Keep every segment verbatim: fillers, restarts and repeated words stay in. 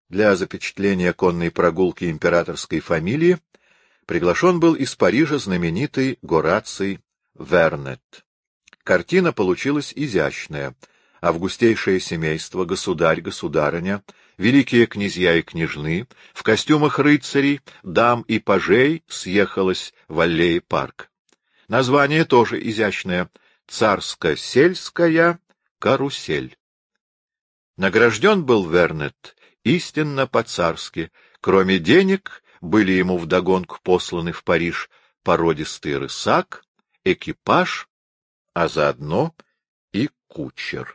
Для запечатления конной прогулки императорской фамилии приглашен был из Парижа знаменитый Гораций Вернет. Картина получилась изящная. Августейшее семейство, государь, государыня, великие князья и княжны, в костюмах рыцарей, дам и пажей съехалось в аллее парк. Название тоже изящное — «Царско-сельская карусель». Награжден был Вернет истинно по-царски. Кроме денег были ему вдогонку посланы в Париж породистый рысак, экипаж, а заодно и кучер.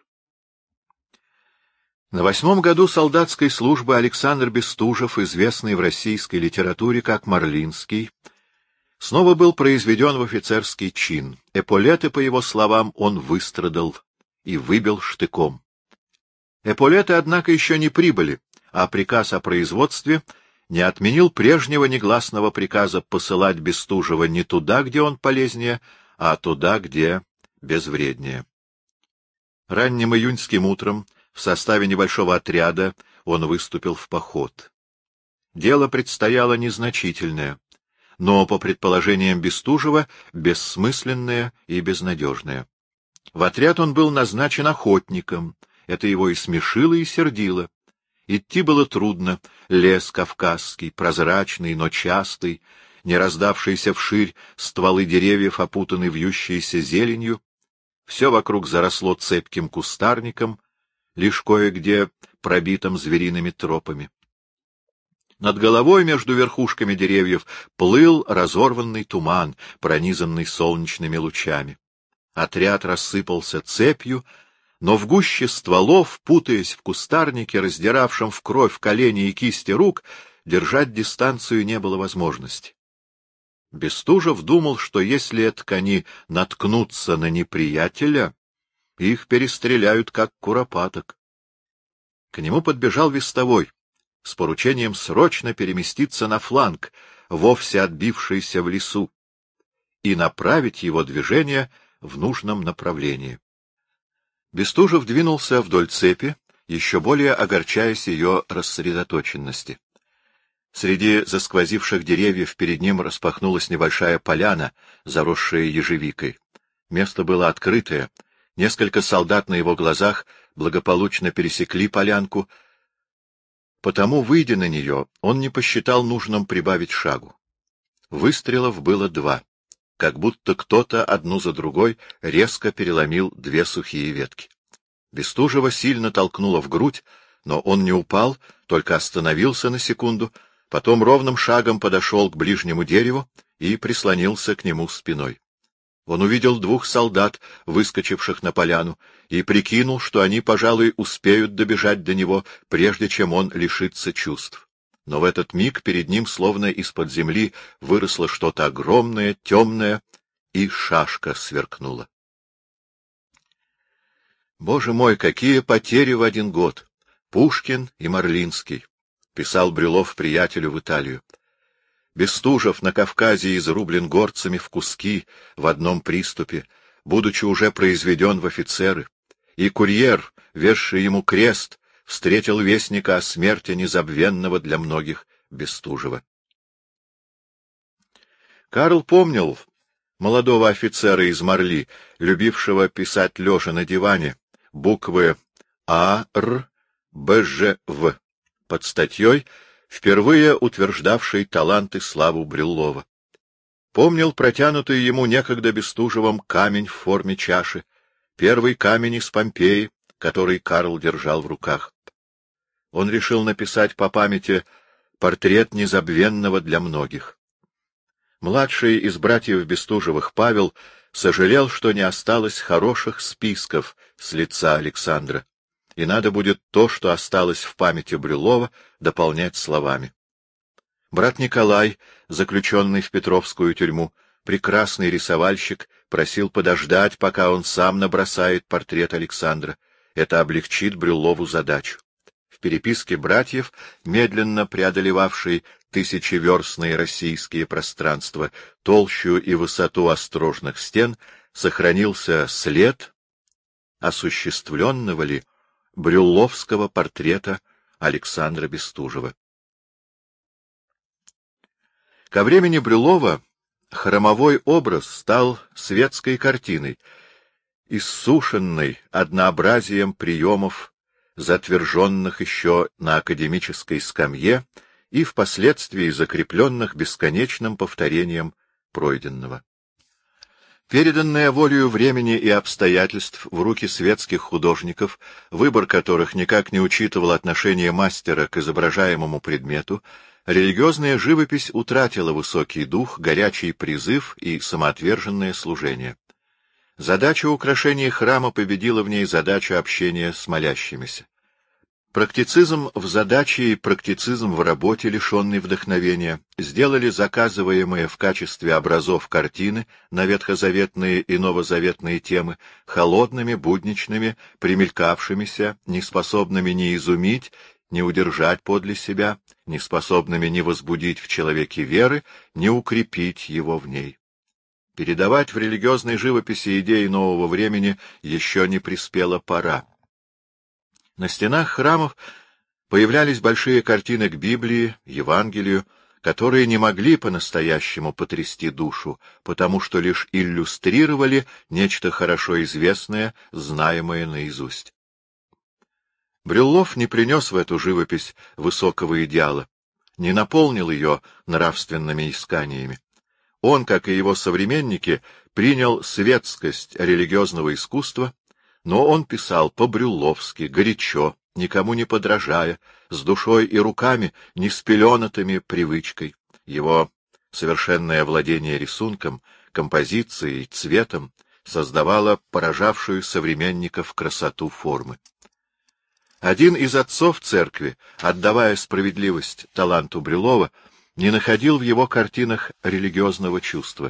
На восьмом году солдатской службы Александр Бестужев, известный в российской литературе как Марлинский, снова был произведен в офицерский чин. Эполеты, по его словам, он выстрадал и выбил штыком. Эполеты, однако, еще не прибыли, а приказ о производстве не отменил прежнего негласного приказа посылать Бестужева не туда, где он полезнее, а туда, где безвреднее. Ранним июньским утром в составе небольшого отряда он выступил в поход. Дело предстояло незначительное, но, по предположениям Бестужева, бессмысленное и безнадежное. В отряд он был назначен охотником, это его и смешило, и сердило. Идти было трудно, лес кавказский, прозрачный, но частый, не раздавшиеся вширь стволы деревьев, опутаны вьющейся зеленью, все вокруг заросло цепким кустарником, лишь кое-где пробитым звериными тропами. Над головой между верхушками деревьев плыл разорванный туман, пронизанный солнечными лучами. Отряд рассыпался цепью, но в гуще стволов, путаясь в кустарнике, раздиравшем в кровь колени и кисти рук, держать дистанцию не было возможности. Бестужев думал, что если этак они наткнутся на неприятеля, их перестреляют, как куропаток. К нему подбежал вестовой с поручением срочно переместиться на фланг, вовсе отбившийся в лесу, и направить его движение в нужном направлении. Бестужев двинулся вдоль цепи, еще более огорчаясь ее рассредоточенности. Среди засквозивших деревьев перед ним распахнулась небольшая поляна, заросшая ежевикой. Место было открытое. Несколько солдат на его глазах благополучно пересекли полянку, потому, выйдя на нее, он не посчитал нужным прибавить шагу. Выстрелов было два, как будто кто-то одну за другой резко переломил две сухие ветки. Бестужева сильно толкнуло в грудь, но он не упал, только остановился на секунду, потом ровным шагом подошел к ближнему дереву и прислонился к нему спиной. Он увидел двух солдат, выскочивших на поляну, и прикинул, что они, пожалуй, успеют добежать до него, прежде чем он лишится чувств. Но в этот миг перед ним, словно из-под земли, выросло что-то огромное, темное, и шашка сверкнула. «Боже мой, какие потери в один год! Пушкин и Марлинский!» — писал Брюлов приятелю в Италию. Бестужев на Кавказе изрублен горцами в куски в одном приступе, будучи уже произведен в офицеры, и курьер, везший ему крест, встретил вестника о смерти незабвенного для многих Бестужева. Карл помнил молодого офицера из Марли, любившего писать лежа на диване буквы А, Р, Б, Ж, В под статьей, впервые утверждавший талант и славу Брюллова. Помнил протянутый ему некогда Бестужевым камень в форме чаши, первый камень из Помпеи, который Карл держал в руках. Он решил написать по памяти портрет незабвенного для многих. Младший из братьев Бестужевых Павел сожалел, что не осталось хороших списков с лица Александра, и надо будет то, что осталось в памяти Брюллова, дополнять словами. Брат Николай, заключенный в Петровскую тюрьму, прекрасный рисовальщик, просил подождать, пока он сам набросает портрет Александра. Это облегчит Брюллову задачу. В переписке братьев, медленно преодолевавшей тысячеверстные российские пространства, толщу и высоту острожных стен, сохранился след осуществленного ли Брюлловского портрета Александра Бестужева. Ко времени Брюллова хромовой образ стал светской картиной, иссушенной однообразием приемов, затверженных еще на академической скамье и впоследствии закрепленных бесконечным повторением пройденного. Переданная волею времени и обстоятельств в руки светских художников, выбор которых никак не учитывал отношение мастера к изображаемому предмету, религиозная живопись утратила высокий дух, горячий призыв и самоотверженное служение. Задача украшения храма победила в ней задачу общения с молящимися. Практицизм в задаче и практицизм в работе, лишенный вдохновения, сделали заказываемые в качестве образов картины на ветхозаветные и новозаветные темы холодными, будничными, примелькавшимися, неспособными ни изумить, ни удержать подле себя, неспособными ни возбудить в человеке веры, ни укрепить его в ней. Передавать в религиозной живописи идеи нового времени еще не приспела пора. На стенах храмов появлялись большие картины к Библии, Евангелию, которые не могли по-настоящему потрясти душу, потому что лишь иллюстрировали нечто хорошо известное, знаемое наизусть. Брюллов не принес в эту живопись высокого идеала, не наполнил ее нравственными исканиями. Он, как и его современники, принял светскость религиозного искусства, но он писал по-брюлловски, горячо, никому не подражая, с душой и руками, не спеленатыми привычкой. Его совершенное владение рисунком, композицией, цветом создавало поражавшую современников красоту формы. Один из отцов церкви, отдавая справедливость таланту Брюллова, не находил в его картинах религиозного чувства.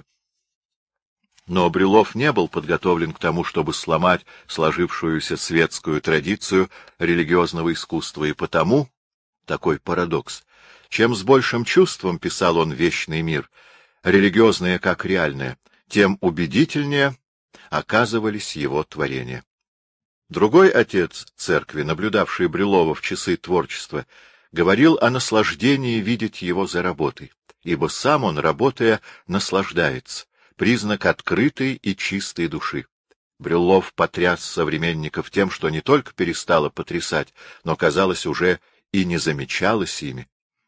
Но Брюллов не был подготовлен к тому, чтобы сломать сложившуюся светскую традицию религиозного искусства, и потому, такой парадокс, чем с большим чувством писал он вечный мир, религиозное как реальное, тем убедительнее оказывались его творения. Другой отец церкви, наблюдавший Брюллова в часы творчества, говорил о наслаждении видеть его за работой, ибо сам он, работая, наслаждается, признак открытой и чистой души. Брюллов потряс современников тем, что не только перестало потрясать, но, казалось, уже и не замечалось ими.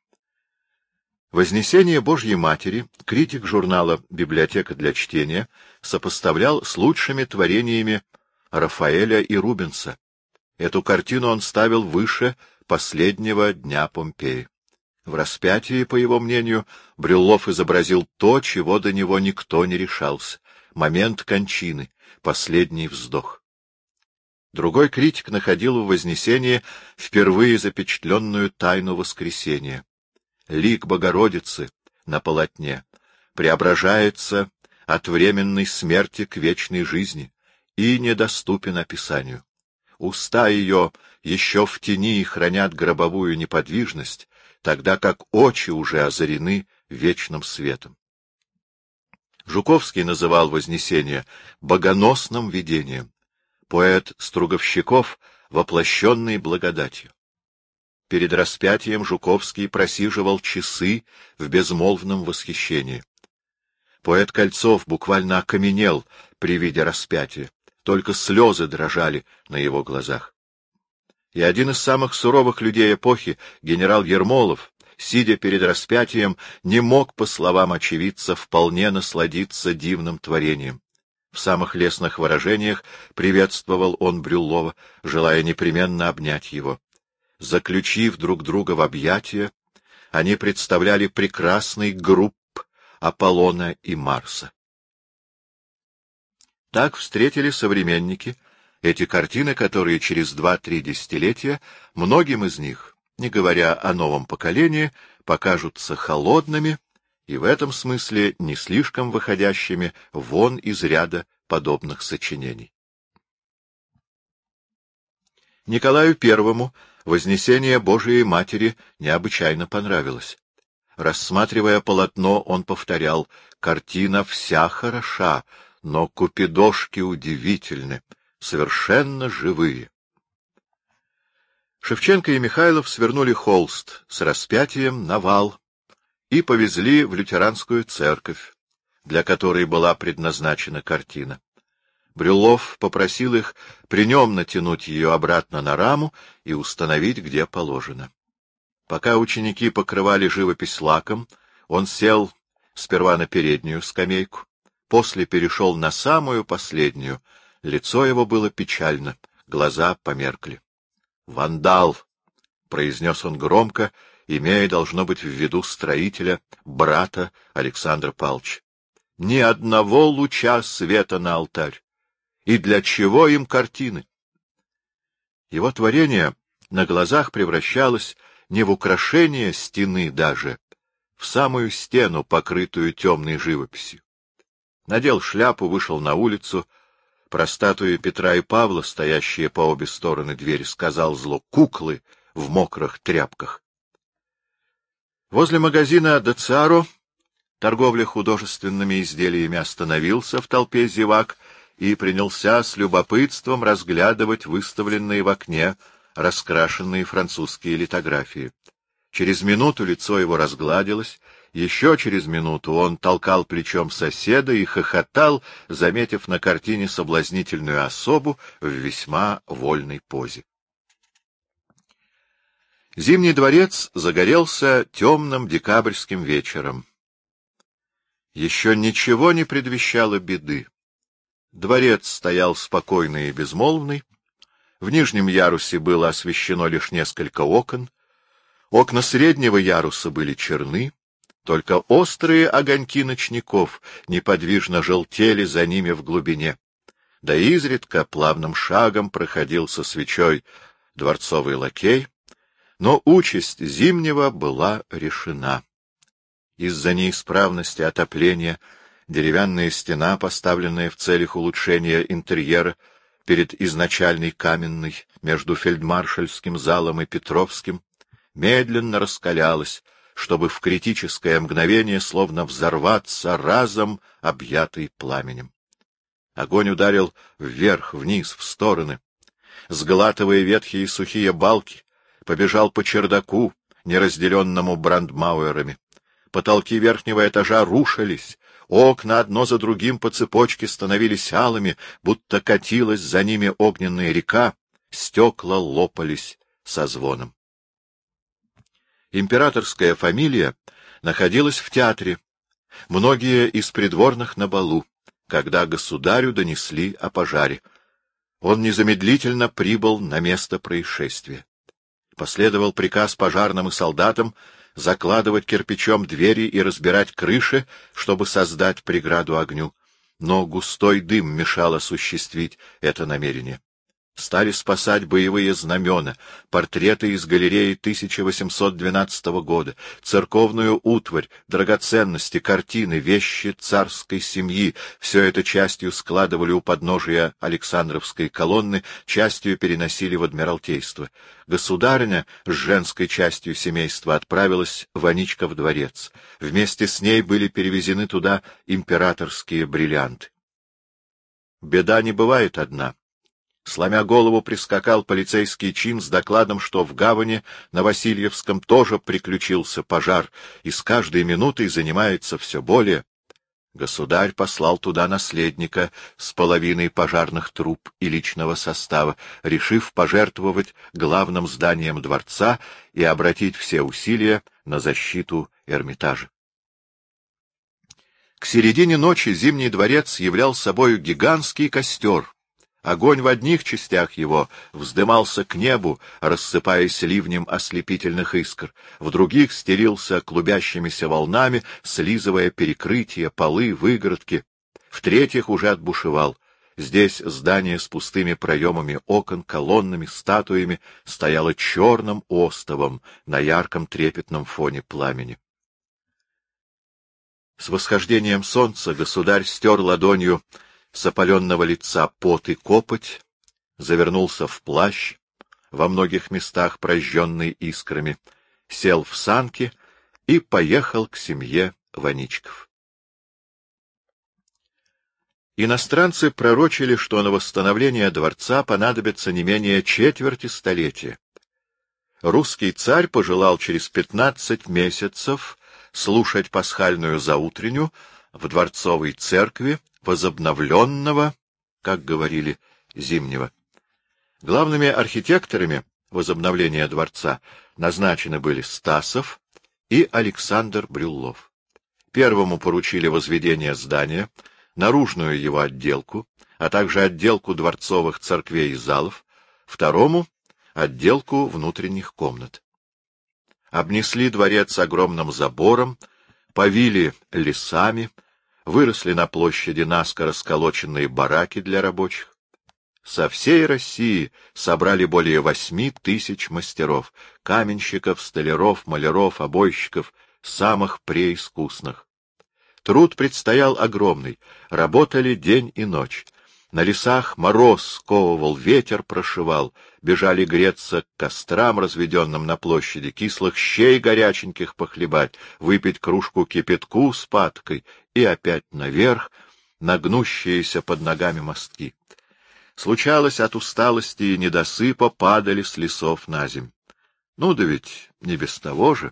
«Вознесение Божьей Матери» критик журнала «Библиотека для чтения» сопоставлял с лучшими творениями Рафаэля и Рубенса. Эту картину он ставил выше последнего дня Помпеи. В распятии, по его мнению, Брюллов изобразил то, чего до него никто не решался — момент кончины, последний вздох. Другой критик находил в Вознесении впервые запечатленную тайну воскресения. Лик Богородицы на полотне преображается от временной смерти к вечной жизни и недоступен описанию. Уста ее еще в тени хранят гробовую неподвижность, тогда как очи уже озарены вечным светом. Жуковский называл Вознесение богоносным видением, поэт Струговщиков — воплощенной благодатью. Перед распятием Жуковский просиживал часы в безмолвном восхищении. Поэт Кольцов буквально окаменел при виде распятия, только слезы дрожали на его глазах. И один из самых суровых людей эпохи, генерал Ермолов, сидя перед распятием, не мог, по словам очевидца, вполне насладиться дивным творением. В самых лестных выражениях приветствовал он Брюллова, желая непременно обнять его. Заключив друг друга в объятия, они представляли прекрасный групп Аполлона и Марса. Так встретили современники эти картины, которые через два-три десятилетия многим из них, не говоря о новом поколении, покажутся холодными и в этом смысле не слишком выходящими вон из ряда подобных сочинений. Николаю Первому Вознесение Божией Матери необычайно понравилось. Рассматривая полотно, он повторял: «Картина вся хороша, но купидошки удивительны, совершенно живые». Шевченко и Михайлов свернули холст с распятием на вал и повезли в лютеранскую церковь, для которой была предназначена картина. Брюллов попросил их при нем натянуть ее обратно на раму и установить, где положено. Пока ученики покрывали живопись лаком, он сел сперва на переднюю скамейку, после перешел на самую последнюю. Лицо его было печально, глаза померкли. «Вандал!» — произнес он громко, имея, должно быть, в виду строителя, брата Александра Павловича. «Ни одного луча света на алтарь! И для чего им картины?» Его творение на глазах превращалось не в украшение стены даже, в самую стену, покрытую темной живописью. Надел шляпу, вышел на улицу. Про статуи Петра и Павла, стоящие по обе стороны двери, сказал зло: «Куклы в мокрых тряпках». Возле магазина «Децаро», торговля художественными изделиями, остановился в толпе зевак и принялся с любопытством разглядывать выставленные в окне раскрашенные французские литографии. Через минуту лицо его разгладилось, еще через минуту он толкал плечом соседа и хохотал, заметив на картине соблазнительную особу в весьма вольной позе. Зимний дворец загорелся темным декабрьским вечером. Еще ничего не предвещало беды. Дворец стоял спокойный и безмолвный. В нижнем ярусе было освещено лишь несколько окон. Окна среднего яруса были черны, только острые огоньки ночников неподвижно желтели за ними в глубине. Да изредка плавным шагом проходил со свечой дворцовый лакей, но участь Зимнего была решена. Из-за неисправности отопления деревянная стена, поставленная в целях улучшения интерьера перед изначальной каменной между фельдмаршальским залом и Петровским, медленно раскалялась, чтобы в критическое мгновение словно взорваться разом, объятый пламенем. Огонь ударил вверх, вниз, в стороны. Сглатывая ветхие и сухие балки, побежал по чердаку, неразделенному брандмауэрами. Потолки верхнего этажа рушились, окна одно за другим по цепочке становились алыми, будто катилась за ними огненная река, стекла лопались со звоном. Императорская фамилия находилась в театре, многие из придворных на балу, когда государю донесли о пожаре. Он незамедлительно прибыл на место происшествия. Последовал приказ пожарным и солдатам закладывать кирпичом двери и разбирать крыши, чтобы создать преграду огню, но густой дым мешал осуществить это намерение. Стали спасать боевые знамена, портреты из галереи тысяча восемьсот двенадцатого года, церковную утварь, драгоценности, картины, вещи царской семьи. Все это частью складывали у подножия Александровской колонны, частью переносили в Адмиралтейство. Государыня с женской частью семейства отправилась в Аничков дворец. Вместе с ней были перевезены туда императорские бриллианты. Беда не бывает одна. Сломя голову, прискакал полицейский чин с докладом, что в гавани на Васильевском тоже приключился пожар, и с каждой минутой занимается все более. Государь послал туда наследника с половиной пожарных труб и личного состава, решив пожертвовать главным зданием дворца и обратить все усилия на защиту Эрмитажа. К середине ночи Зимний дворец являл собою гигантский костер. Огонь в одних частях его вздымался к небу, рассыпаясь ливнем ослепительных искр, в других стелился клубящимися волнами, слизывая перекрытия, полы, выгородки, в-третьих уже отбушевал. Здесь здание с пустыми проемами окон, колоннами, статуями стояло черным остовом на ярком трепетном фоне пламени. С восхождением солнца государь стер ладонью с опаленного лица пот и копоть, завернулся в плащ, во многих местах прожженный искрами, сел в санки и поехал к семье Ваничков. Иностранцы пророчили, что на восстановление дворца понадобится не менее четверти столетия. русский царь пожелал через пятнадцать месяцев слушать пасхальную заутренню в дворцовой церкви возобновленного, как говорили, Зимнего. Главными архитекторами возобновления дворца назначены были Стасов и Александр Брюллов. Первому поручили возведение здания, наружную его отделку, а также отделку дворцовых церквей и залов, второму — отделку внутренних комнат. Обнесли дворец огромным забором, повили лесами, выросли на площади наскоро сколоченные бараки для рабочих. Со всей России собрали более восьми тысяч мастеров, каменщиков, столяров, маляров, обойщиков, самых преискусных. Труд предстоял огромный, работали день и ночь. На лесах мороз сковывал, ветер прошивал, бежали греться к кострам, разведенным на площади, кислых щей горяченьких похлебать, выпить кружку кипятку с паткой и опять наверх, на гнущиеся под ногами мостки. Случалось, от усталости и недосыпа падали с лесов на земь. Ну да ведь не без того же.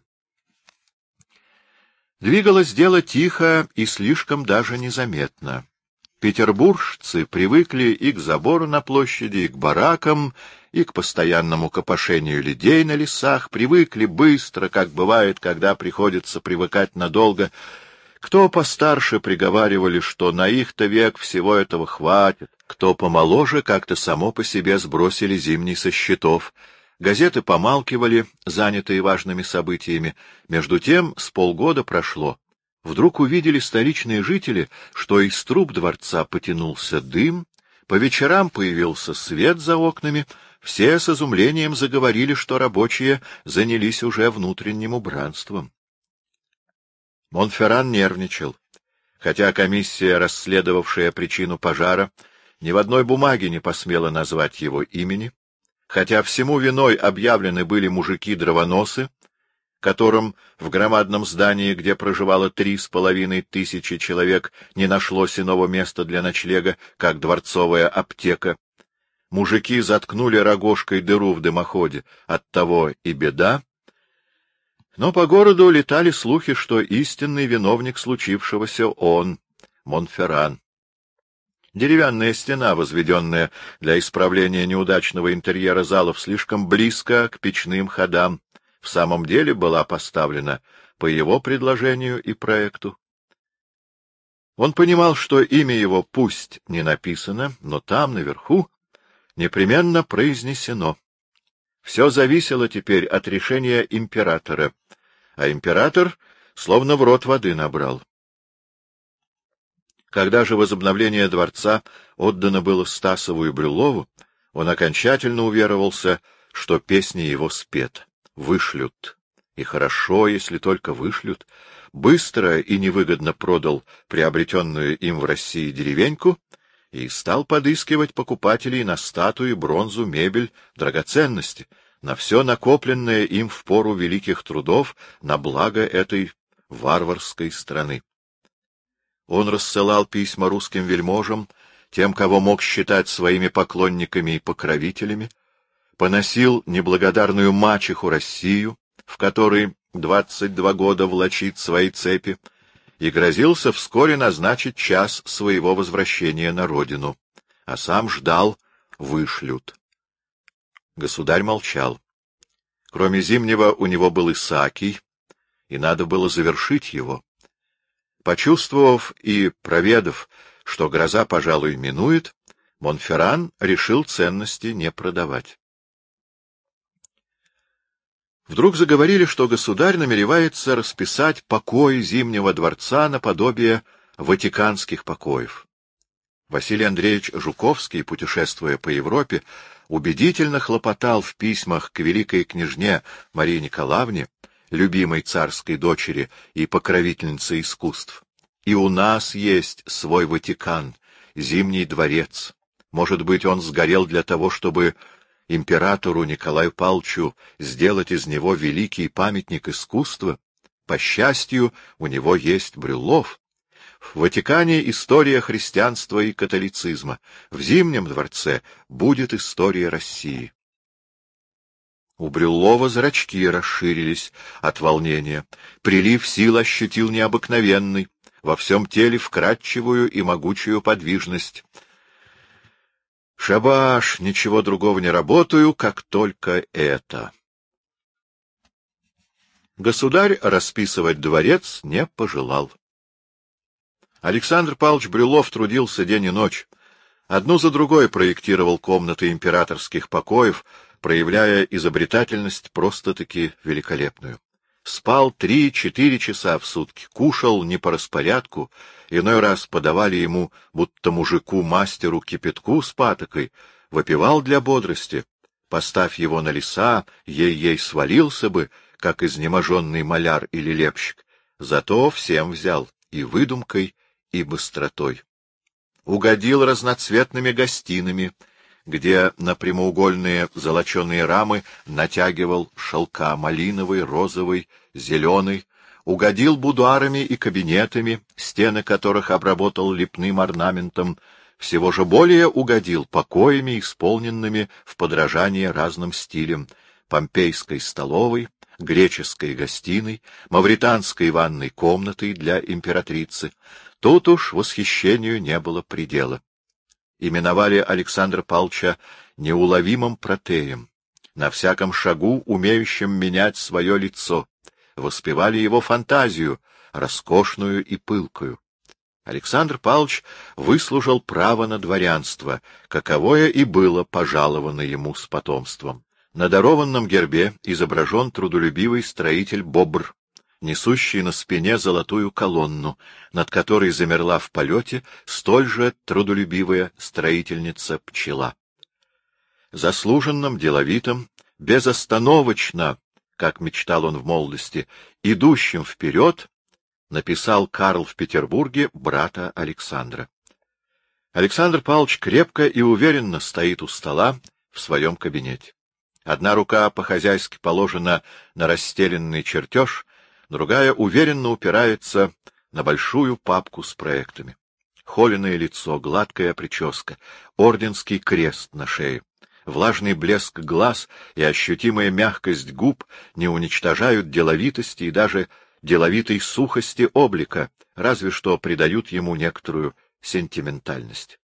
Двигалось дело тихо и слишком даже незаметно. Петербуржцы привыкли и к забору на площади, и к баракам, и к постоянному копошению людей на лесах, привыкли быстро, как бывает, когда приходится привыкать надолго. Кто постарше приговаривали, что на их-то век всего этого хватит, кто помоложе, как-то само по себе сбросили Зимний со счетов. Газеты помалкивали, занятые важными событиями. Между тем с полгода прошло. Вдруг увидели столичные жители, что из труб дворца потянулся дым, по вечерам появился свет за окнами, все с изумлением заговорили, что рабочие занялись уже внутренним убранством. Монферран нервничал. Хотя комиссия, расследовавшая причину пожара, ни в одной бумаге не посмела назвать его имени, хотя всему виной объявлены были мужики-дровоносы, которым в громадном здании, где проживало три с половиной тысячи человек, не нашлось иного места для ночлега, как дворцовая аптека. Мужики заткнули рогожкой дыру в дымоходе, оттого и беда. Но по городу летали слухи, что истинный виновник случившегося он, Монферран. Деревянная стена, возведенная для исправления неудачного интерьера залов слишком близко к печным ходам, в самом деле была поставлена по его предложению и проекту. Он понимал, что имя его пусть не написано, но там, наверху, непременно произнесено. Все зависело теперь от решения императора, а император словно в рот воды набрал. Когда же возобновление дворца отдано было Стасову и Брюллову, он окончательно уверовался, что песни его спета. Вышлют. И хорошо, если только вышлют. Быстро и невыгодно продал приобретенную им в России деревеньку и стал подыскивать покупателей на статуи, бронзу, мебель, драгоценности, на все накопленное им в пору великих трудов на благо этой варварской страны. Он рассылал письма русским вельможам, тем, кого мог считать своими поклонниками и покровителями, поносил неблагодарную мачеху Россию, в которой двадцать два года влачит свои цепи, и грозился вскоре назначить час своего возвращения на родину, а сам ждал, вышлют. Государь молчал. Кроме Зимнего у него был Исаакий, и надо было завершить его. Почувствовав и проведав, что гроза, пожалуй, минует, Монферран решил ценности не продавать. Вдруг заговорили, что государь намеревается расписать покои Зимнего дворца наподобие ватиканских покоев. Василий Андреевич Жуковский, путешествуя по Европе, убедительно хлопотал в письмах к великой княжне Марии Николаевне, любимой царской дочери и покровительнице искусств. И у нас есть свой Ватикан, Зимний дворец. Может быть, он сгорел для того, чтобы императору Николаю Павловичу сделать из него великий памятник искусства? По счастью, у него есть Брюллов. В Ватикане история христианства и католицизма. В Зимнем дворце будет история России. У Брюллова зрачки расширились от волнения. Прилив сил ощутил необыкновенный, во всем теле вкрадчивую и могучую подвижность. Шабаш, ничего другого не работаю, как только это. Государь расписывать дворец не пожелал. Александр Павлович Брюллов трудился день и ночь. Одну за другой проектировал комнаты императорских покоев, проявляя изобретательность просто-таки великолепную. Спал три-четыре часа в сутки, кушал не по распорядку, иной раз подавали ему, будто мужику-мастеру, кипятку с патокой, выпивал для бодрости. Поставь его на леса, ей-ей свалился бы, как изнеможенный маляр или лепщик. Зато всем взял и выдумкой, и быстротой. Угодил разноцветными гостинами, где на прямоугольные золоченые рамы натягивал шелка малиновый, розовый, зеленый, угодил будуарами и кабинетами, стены которых обработал лепным орнаментом, всего же более угодил покоями, исполненными в подражание разным стилям, помпейской столовой, греческой гостиной, мавританской ванной комнатой для императрицы. Тут уж восхищению не было предела. Именовали Александра Павловича неуловимым протеем, на всяком шагу умеющим менять свое лицо, воспевали его фантазию, роскошную и пылкую. Александр Павлович выслужил право на дворянство, каковое и было пожаловано ему с потомством. На дарованном гербе изображен трудолюбивый строитель Бобр, несущий на спине золотую колонну, над которой замерла в полете столь же трудолюбивая строительница Пчела. Заслуженным, деловитым, безостановочно, как мечтал он в молодости, идущим вперед, написал Карл в Петербурге брата Александра. Александр Павлович крепко и уверенно стоит у стола в своем кабинете. Одна рука по-хозяйски положена на расстеленный чертеж, другая уверенно упирается на большую папку с проектами. Холеное лицо, гладкая прическа, орденский крест на шее, влажный блеск глаз и ощутимая мягкость губ не уничтожают деловитости и даже деловитой сухости облика, разве что придают ему некоторую сентиментальность.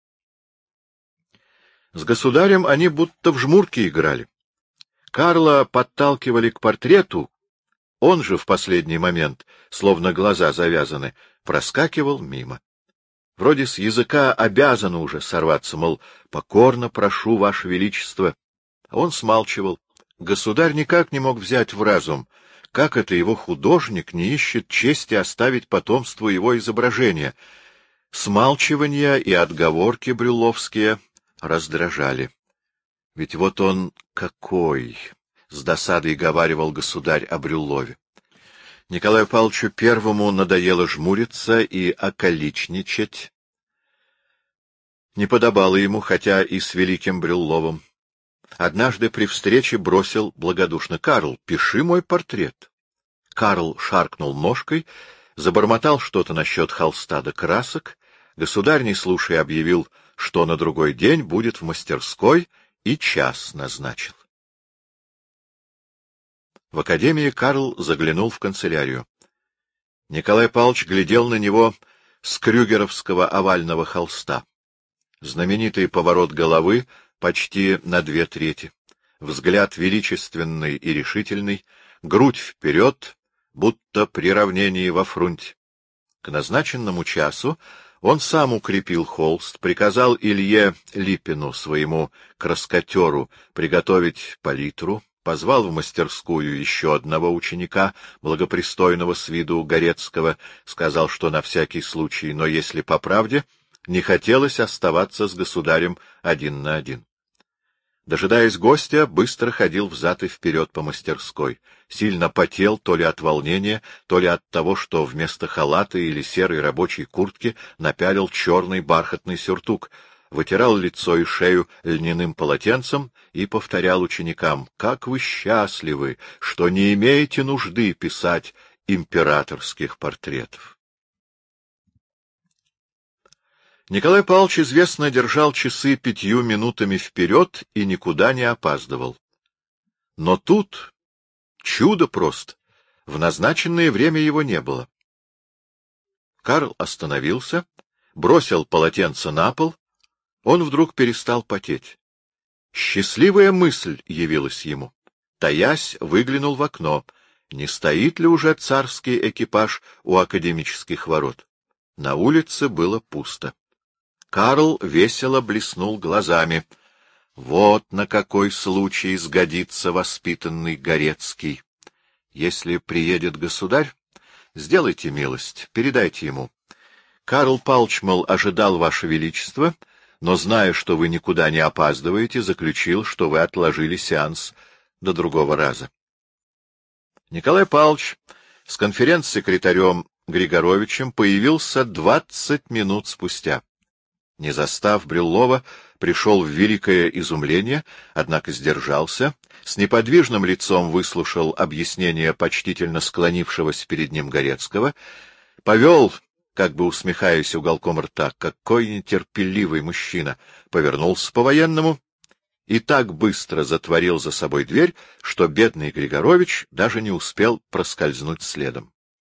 С государем они будто в жмурки играли. Карла подталкивали к портрету, он же в последний момент, словно глаза завязаны, проскакивал мимо. Вроде с языка обязано уже сорваться, мол, покорно прошу, Ваше Величество. Он смалчивал. Государь никак не мог взять в разум, как это его художник не ищет чести оставить потомству его изображения. Смалчивания и отговорки брюлловские раздражали. Ведь вот он какой! — с досадой говаривал государь о Брюллове. Николаю Павловичу Первому надоело жмуриться и околичничать. Не подобало ему, хотя и с великим Брюлловым. Однажды при встрече бросил благодушно: — Карл, пиши мой портрет. Карл шаркнул ножкой, забормотал что-то насчет холста да красок. Государь, не слушая, объявил, что на другой день будет в мастерской, и час назначил. В академии Карл заглянул в канцелярию. Николай Павлович глядел на него с крюгеровского овального холста. Знаменитый поворот головы почти на две трети, взгляд величественный и решительный, грудь вперед, будто при равнении во фрунте. К назначенному часу он сам укрепил холст, приказал Илье Липину, своему краскотеру, приготовить палитру, позвал в мастерскую еще одного ученика, благопристойного с виду Горецкого, сказал, что на всякий случай, но если по правде, не хотелось оставаться с государем один на один. Дожидаясь гостя, быстро ходил взад и вперед по мастерской, сильно потел то ли от волнения, то ли от того, что вместо халата или серой рабочей куртки напялил черный бархатный сюртук, вытирал лицо и шею льняным полотенцем и повторял ученикам: «Как вы счастливы, что не имеете нужды писать императорских портретов!» Николай Павлович, известно, держал часы пятью минутами вперед и никуда не опаздывал. Но тут чудо просто. В назначенное время его не было. Карл остановился, бросил полотенце на пол. Он вдруг перестал потеть. Счастливая мысль явилась ему. Таясь, выглянул в окно. Не стоит ли уже царский экипаж у академических ворот? На улице было пусто. Карл весело блеснул глазами. Вот на какой случай сгодится воспитанный Горецкий. Если приедет государь, сделайте милость, передайте ему. Карл Павлович, мол, ожидал ваше величество, но, зная, что вы никуда не опаздываете, заключил, что вы отложили сеанс до другого раза. Николай Павлович с конференц-секретарем Григоровичем появился двадцать минут спустя. Не застав Брюллова, пришел в великое изумление, однако сдержался, с неподвижным лицом выслушал объяснение почтительно склонившегося перед ним Горецкого, повел, как бы усмехаясь уголком рта, какой нетерпеливый мужчина, повернулся по-военному и так быстро затворил за собой дверь, что бедный Григорович даже не успел проскользнуть следом.